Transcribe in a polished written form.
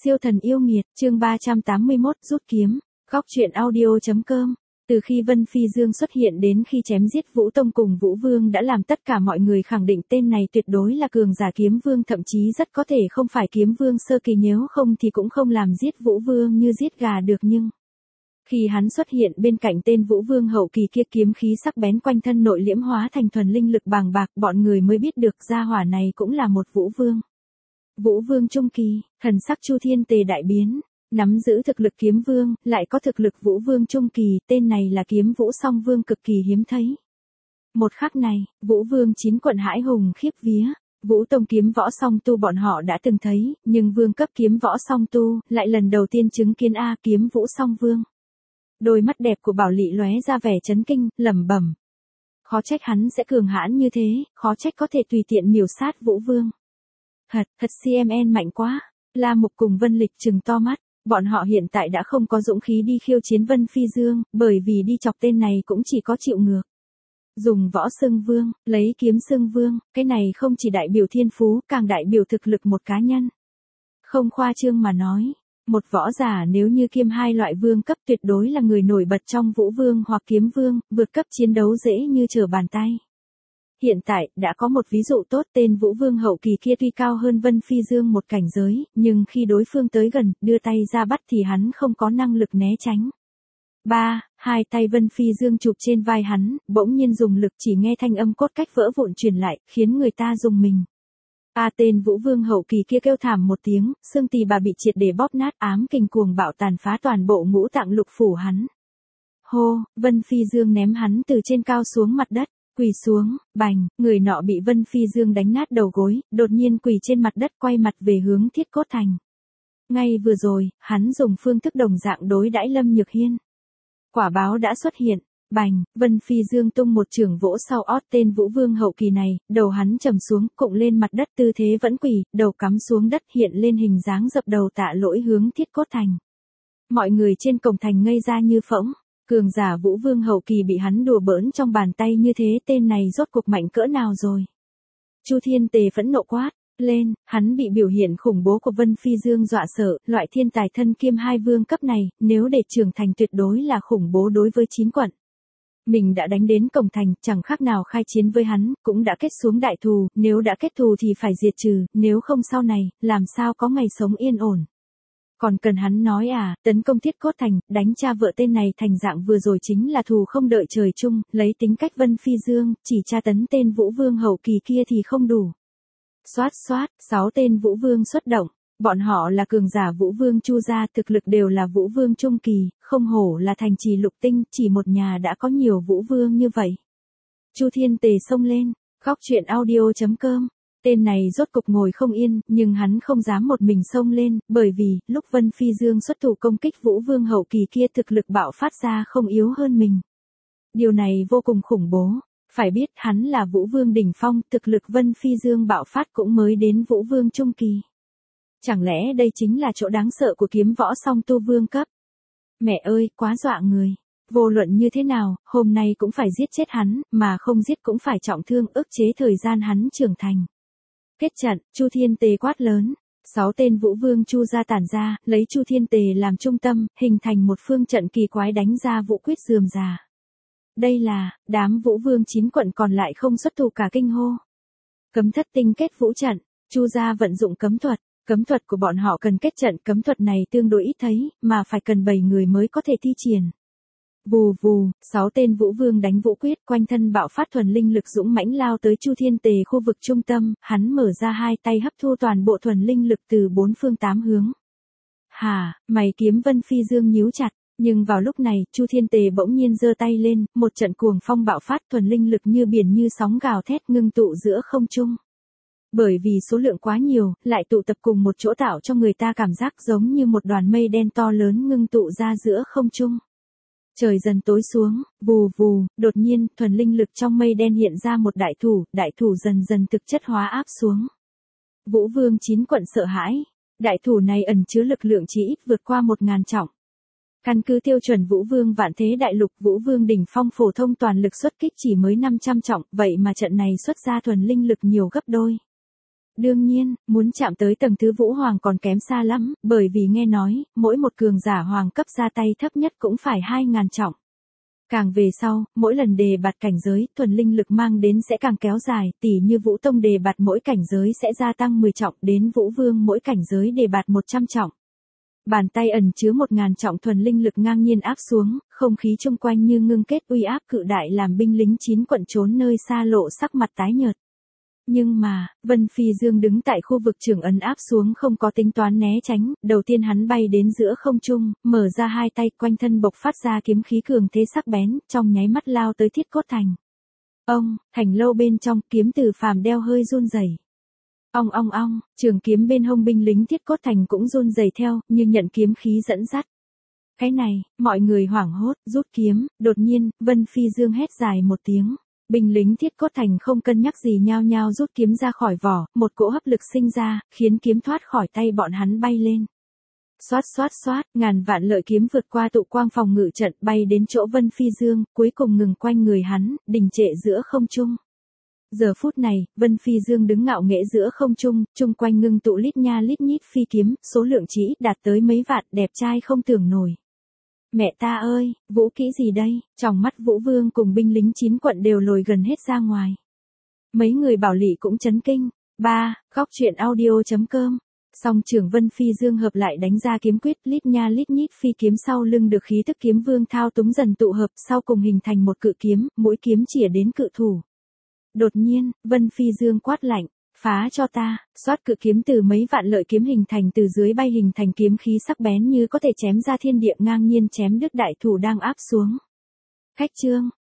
Siêu thần yêu nghiệt, chương 381, rút kiếm. Góc truyện audio.com. Từ khi Vân Phi Dương xuất hiện đến khi chém giết Vũ Tông cùng Vũ Vương đã làm tất cả mọi người khẳng định tên này tuyệt đối là cường giả kiếm vương, thậm chí rất có thể không phải kiếm vương sơ kỳ, nếu không thì cũng không làm giết Vũ Vương như giết gà được. Nhưng khi hắn xuất hiện bên cạnh tên Vũ Vương hậu kỳ kia, kiếm khí sắc bén quanh thân nội liễm hóa thành thuần linh lực bàng bạc, bọn người mới biết được gia hỏa này cũng là một Vũ Vương. Vũ Vương trung kỳ, thần sắc Chu Thiên Tề đại biến, nắm giữ thực lực kiếm vương, lại có thực lực Vũ Vương trung kỳ, tên này là Kiếm Vũ Song Vương cực kỳ hiếm thấy. Một khắc này, Vũ Vương 9 quận hãi hùng khiếp vía. Vũ Tông kiếm võ song tu bọn họ đã từng thấy, nhưng vương cấp kiếm võ song tu lại lần đầu tiên chứng kiến Kiếm Vũ Song Vương. Đôi mắt đẹp của Bảo Lị lóe ra vẻ chấn kinh, lẩm bẩm: khó trách hắn sẽ cường hãn như thế, khó trách có thể tùy tiện miểu sát Vũ Vương. Thật CMN mạnh quá. La Mục cùng Vân Lịch trừng to mắt, bọn họ hiện tại đã không có dũng khí đi khiêu chiến Vân Phi Dương, bởi vì đi chọc tên này cũng chỉ có chịu ngược. Dùng võ xưng vương, lấy kiếm xưng vương, cái này không chỉ đại biểu thiên phú, càng đại biểu thực lực một cá nhân. Không khoa trương mà nói, một võ giả nếu như kiêm hai loại vương cấp tuyệt đối là người nổi bật trong Vũ Vương hoặc Kiếm Vương, vượt cấp chiến đấu dễ như trở bàn tay. Hiện tại, đã có một ví dụ tốt, tên Vũ Vương hậu kỳ kia tuy cao hơn Vân Phi Dương một cảnh giới, nhưng khi đối phương tới gần, đưa tay ra bắt thì hắn không có năng lực né tránh. Hai tay Vân Phi Dương chụp trên vai hắn, bỗng nhiên dùng lực, chỉ nghe thanh âm cốt cách vỡ vụn truyền lại, khiến người ta rùng mình. Tên Vũ Vương hậu kỳ kia kêu thảm một tiếng, xương tỳ bà bị triệt để bóp nát, ám kình cuồng bạo tàn phá toàn bộ ngũ tạng lục phủ hắn. Hô, Vân Phi Dương ném hắn từ trên cao xuống mặt đất. Quỳ xuống, bành, người nọ bị Vân Phi Dương đánh nát đầu gối, đột nhiên quỳ trên mặt đất, quay mặt về hướng Thiết Cốt Thành. Ngay vừa rồi, hắn dùng phương thức đồng dạng đối đãi Lâm Nhược Hiên. Quả báo đã xuất hiện, bành, Vân Phi Dương tung một chưởng vỗ sau ót tên Vũ Vương hậu kỳ này, đầu hắn trầm xuống, cụng lên mặt đất, tư thế vẫn quỳ, đầu cắm xuống đất, hiện lên hình dáng dập đầu tạ lỗi hướng Thiết Cốt Thành. Mọi người trên cổng thành ngây ra như phỗng. Cường giả Vũ Vương hậu kỳ bị hắn đùa bỡn trong bàn tay như thế, tên này rốt cuộc mạnh cỡ nào rồi? Chu Thiên Tề phẫn nộ quát lên, hắn bị biểu hiện khủng bố của Vân Phi Dương dọa sợ, loại thiên tài thân kiêm hai vương cấp này, nếu để trưởng thành tuyệt đối là khủng bố đối với 9 quận. Mình đã đánh đến cổng thành, chẳng khác nào khai chiến với hắn, cũng đã kết xuống đại thù, nếu đã kết thù thì phải diệt trừ, nếu không sau này, làm sao có ngày sống yên ổn. Còn cần hắn nói tấn công Thiết Cốt Thành, đánh cha vợ tên này thành dạng vừa rồi chính là thù không đợi trời chung, lấy tính cách Vân Phi Dương, chỉ tra tấn tên Vũ Vương hậu kỳ kia thì không đủ. Xoát, 6 tên Vũ Vương xuất động, bọn họ là cường giả Vũ Vương Chu gia, thực lực đều là Vũ Vương trung kỳ, không hổ là thành trì lục tinh, chỉ một nhà đã có nhiều Vũ Vương như vậy. Chu Thiên Tề xông lên, góc truyện audio.com. Tên này rốt cục ngồi không yên, nhưng hắn không dám một mình xông lên, bởi vì, lúc Vân Phi Dương xuất thủ công kích Vũ Vương hậu kỳ kia, thực lực bạo phát ra không yếu hơn mình. Điều này vô cùng khủng bố, phải biết hắn là Vũ Vương đỉnh phong, thực lực Vân Phi Dương bạo phát cũng mới đến Vũ Vương trung kỳ. Chẳng lẽ đây chính là chỗ đáng sợ của kiếm võ song tu vương cấp? Mẹ ơi, quá dọa người. Vô luận như thế nào, hôm nay cũng phải giết chết hắn, mà không giết cũng phải trọng thương, ức chế thời gian hắn trưởng thành. Kết trận, Chu Thiên Tề quát lớn, 6 tên Vũ Vương Chu gia tản ra, lấy Chu Thiên Tề làm trung tâm, hình thành một phương trận kỳ quái đánh ra vũ quyết rườm rà. Đây là, đám Vũ Vương 9 quận còn lại không xuất thủ cả kinh hô. Cấm thất tinh kết vũ trận, Chu gia vận dụng cấm thuật của bọn họ cần kết trận, cấm thuật này tương đối ít thấy, mà phải cần 7 người mới có thể thi triển. Vù vù, 6 tên Vũ Vương đánh vũ quyết, quanh thân bạo phát thuần linh lực dũng mãnh lao tới Chu Thiên Tề khu vực trung tâm, hắn mở ra hai tay hấp thu toàn bộ thuần linh lực từ 4 phương 8 hướng. Mày kiếm Vân Phi Dương nhíu chặt, nhưng vào lúc này, Chu Thiên Tề bỗng nhiên giơ tay lên, một trận cuồng phong bạo phát, thuần linh lực như biển như sóng gào thét ngưng tụ giữa không trung. Bởi vì số lượng quá nhiều, lại tụ tập cùng một chỗ tạo cho người ta cảm giác giống như một đoàn mây đen to lớn ngưng tụ ra giữa không trung. Trời dần tối xuống, vù vù, đột nhiên, thuần linh lực trong mây đen hiện ra một đại thủ dần dần thực chất hóa áp xuống. Vũ Vương 9 quận sợ hãi, đại thủ này ẩn chứa lực lượng chỉ ít vượt qua 1000 trọng. Căn cứ tiêu chuẩn Vũ Vương vạn thế đại lục, Vũ Vương đỉnh phong phổ thông toàn lực xuất kích chỉ mới 500 trọng, vậy mà trận này xuất ra thuần linh lực nhiều gấp đôi. Đương nhiên, muốn chạm tới tầng thứ Vũ Hoàng còn kém xa lắm, bởi vì nghe nói, mỗi một cường giả hoàng cấp ra tay thấp nhất cũng phải 2.000 trọng. Càng về sau, mỗi lần đề bạt cảnh giới, thuần linh lực mang đến sẽ càng kéo dài, tỉ như Vũ Tông đề bạt mỗi cảnh giới sẽ gia tăng 10 trọng, đến Vũ Vương mỗi cảnh giới đề bạt 100 trọng. Bàn tay ẩn chứa 1.000 trọng thuần linh lực ngang nhiên áp xuống, không khí chung quanh như ngưng kết uy áp cự đại làm binh lính 9 quận trốn nơi xa lộ sắc mặt tái nhợt. Nhưng mà, Vân Phi Dương đứng tại khu vực trường ấn áp xuống không có tính toán né tránh, đầu tiên hắn bay đến giữa không trung, mở ra hai tay quanh thân bộc phát ra kiếm khí cường thế sắc bén, trong nháy mắt lao tới Thiết Cốt Thành. Thành lâu bên trong, kiếm Từ Phàm đeo hơi run rẩy. Ong, trường kiếm bên hông binh lính Thiết Cốt Thành cũng run rẩy theo, như nhận kiếm khí dẫn dắt. Cái này, mọi người hoảng hốt, rút kiếm, đột nhiên, Vân Phi Dương hét dài một tiếng. Binh lính Thiết Cốt Thành không cân nhắc gì nhao nhao rút kiếm ra khỏi vỏ, một cỗ hấp lực sinh ra, khiến kiếm thoát khỏi tay bọn hắn bay lên. Xoát, ngàn vạn lợi kiếm vượt qua tụ quang phòng ngự trận bay đến chỗ Vân Phi Dương, cuối cùng ngừng quanh người hắn, đình trệ giữa không trung. Giờ phút này, Vân Phi Dương đứng ngạo nghễ giữa không trung, chung quanh ngưng tụ lít nha lít nhít phi kiếm, số lượng chỉ đạt tới mấy vạn, đẹp trai không tưởng nổi. Mẹ ta ơi, vũ kỹ gì đây? Trong mắt Vũ Vương cùng binh lính 9 quận đều lồi gần hết ra ngoài. Mấy người bảo lỵ cũng chấn kinh. Góc truyện audio.com. Song trưởng Vân Phi Dương hợp lại đánh ra kiếm quyết, lít nha lít nhít phi kiếm sau lưng được khí tức kiếm vương thao túng dần tụ hợp, sau cùng hình thành một cự kiếm, mũi kiếm chĩa đến cự thủ. Đột nhiên, Vân Phi Dương quát lạnh, phá cho ta, xoát cự kiếm từ mấy vạn lợi kiếm hình thành từ dưới bay hình thành kiếm khí sắc bén như có thể chém ra thiên địa ngang nhiên chém đứt đại thủ đang áp xuống. Khách trương,